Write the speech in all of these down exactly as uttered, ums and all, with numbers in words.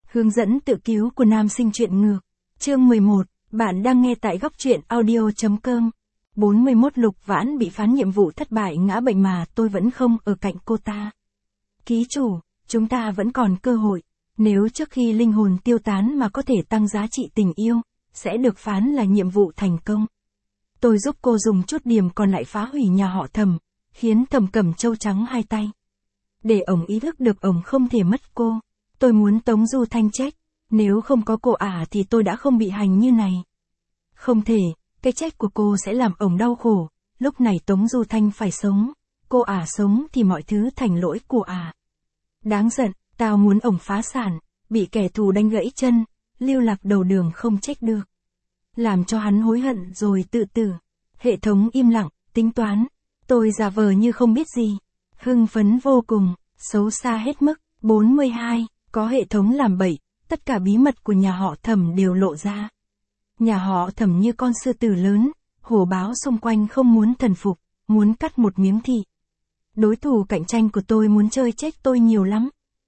Hướng dẫn tự cứu của nam sinh truyện ngược. Chương mười một, bạn đang nghe tại góc truyện audio chấm com. bốn mươi mốt Lục Vãn bị phán nhiệm vụ thất bại ngã bệnh mà tôi vẫn không ở cạnh cô ta. Ký chủ, chúng ta vẫn còn cơ hội. Nếu trước khi linh hồn tiêu tán mà có thể tăng giá trị tình yêu, sẽ được phán là nhiệm vụ thành công. Tôi giúp cô dùng chút điểm còn lại phá hủy nhà họ Thẩm, khiến Thẩm Cẩm Châu trắng hai tay. Để ổng ý thức được ổng không thể mất cô. Tôi muốn Tống Du Thanh chết. Nếu không có cô ả thì tôi đã không bị hành như này. Không thể, cái chết của cô sẽ làm ổng đau khổ. Lúc này Tống Du Thanh phải sống. Cô ả sống thì mọi thứ thành lỗi của ả. Đáng giận, tao muốn ổng phá sản, bị kẻ thù đánh gãy chân, lưu lạc đầu đường không trách được. Làm cho hắn hối hận rồi tự tử. Hệ thống im lặng, tính toán. Tôi giả vờ như không biết gì. Hưng phấn vô cùng, xấu xa hết mức. bốn mươi hai, có hệ thống làm bậy, tất cả bí mật của nhà họ Thẩm đều lộ ra. Nhà họ Thẩm như con sư tử lớn, hổ báo xung quanh không muốn thần phục, muốn cắt một miếng thịt. Đối thủ cạnh tranh của tôi muốn chơi chết tôi nhiều lắm.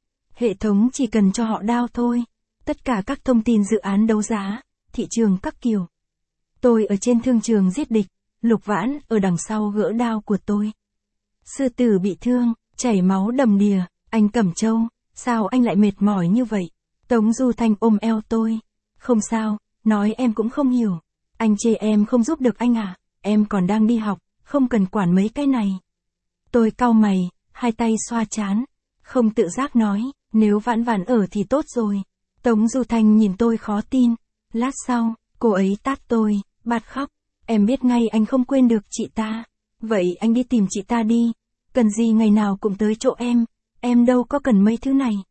Hệ thống chỉ cần cho họ đao thôi. Tất cả các thông tin dự án đấu giá, thị trường các kiểu. Tôi ở trên thương trường giết địch, Lục Vãn ở đằng sau gỡ đao của tôi. Sư tử bị thương, chảy máu đầm đìa, anh Cẩm Châu, sao anh lại mệt mỏi như vậy? Tống Du Thanh ôm eo tôi. Không sao, nói em cũng không hiểu. Anh chê em không giúp được anh à, em còn đang đi học, không cần quản mấy cái này. Tôi cau mày, hai tay xoa trán. Không tự giác nói, nếu Vãn Vãn ở thì tốt rồi. Tống Du Thanh nhìn tôi khó tin. Lát sau, cô ấy tát tôi, bạt khóc. Em biết ngay anh không quên được chị ta. Vậy anh đi tìm chị ta đi. Cần gì ngày nào cũng tới chỗ em. Em đâu có cần mấy thứ này.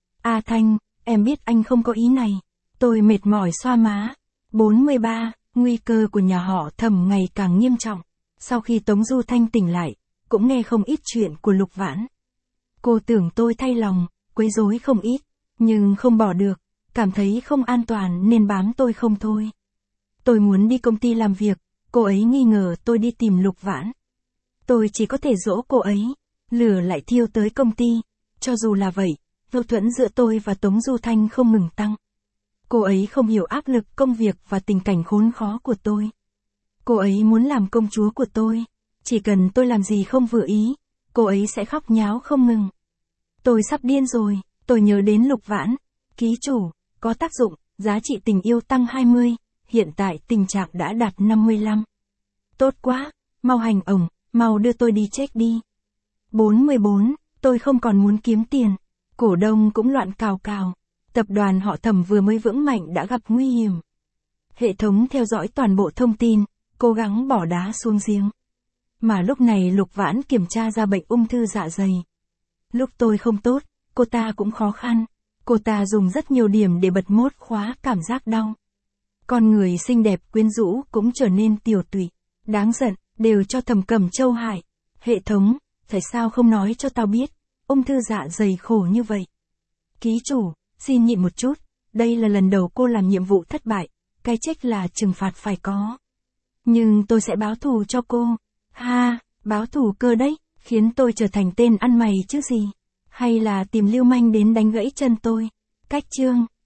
A Thanh, em biết anh không có ý này. Tôi mệt mỏi xoa má. bốn mươi ba, nguy cơ của nhà họ Thẩm ngày càng nghiêm trọng. Sau khi Tống Du Thanh tỉnh lại, cũng nghe không ít chuyện của Lục Vãn. Cô tưởng tôi thay lòng, quấy rối không ít, nhưng không bỏ được, cảm thấy không an toàn nên bám tôi không thôi. Tôi muốn đi công ty làm việc, cô ấy nghi ngờ tôi đi tìm Lục Vãn. Tôi chỉ có thể dỗ cô ấy, lửa lại thiêu tới công ty. Cho dù là vậy, mâu thuẫn giữa tôi và Tống Du Thanh không ngừng tăng. Cô ấy không hiểu áp lực công việc và tình cảnh khốn khó của tôi. Cô ấy muốn làm công chúa của tôi. Chỉ cần tôi làm gì không vừa ý, cô ấy sẽ khóc nháo không ngừng. Tôi sắp điên rồi, tôi nhớ đến Lục Vãn. Ký chủ, có tác dụng, giá trị tình yêu tăng hai mươi, hiện tại tình trạng đã đạt năm mươi lăm. Tốt quá, mau hành ổng, mau đưa tôi đi check đi. bốn mươi bốn, tôi không còn muốn kiếm tiền. Cổ đông cũng loạn cào cào. Tập đoàn họ Thẩm vừa mới vững mạnh đã gặp nguy hiểm. Hệ thống theo dõi toàn bộ thông tin, cố gắng bỏ đá xuống giếng. Mà lúc này Lục Vãn kiểm tra ra bệnh ung thư dạ dày. Lúc tôi không tốt, cô ta cũng khó khăn. Cô ta dùng rất nhiều điểm để bật mốt khóa cảm giác đau. Con người xinh đẹp quyến rũ cũng trở nên tiều tụy. Đáng giận, đều cho Thẩm Cẩm Châu hại. Hệ thống, tại sao không nói cho tao biết, ung thư dạ dày khổ như vậy. Ký chủ, xin nhịn một chút, đây là lần đầu cô làm nhiệm vụ thất bại, cái trách là trừng phạt phải có. Nhưng tôi sẽ báo thù cho cô. Ha, báo thù cơ đấy, khiến tôi trở thành tên ăn mày chứ gì. Hay là tìm lưu manh đến đánh gãy chân tôi. Cách chương,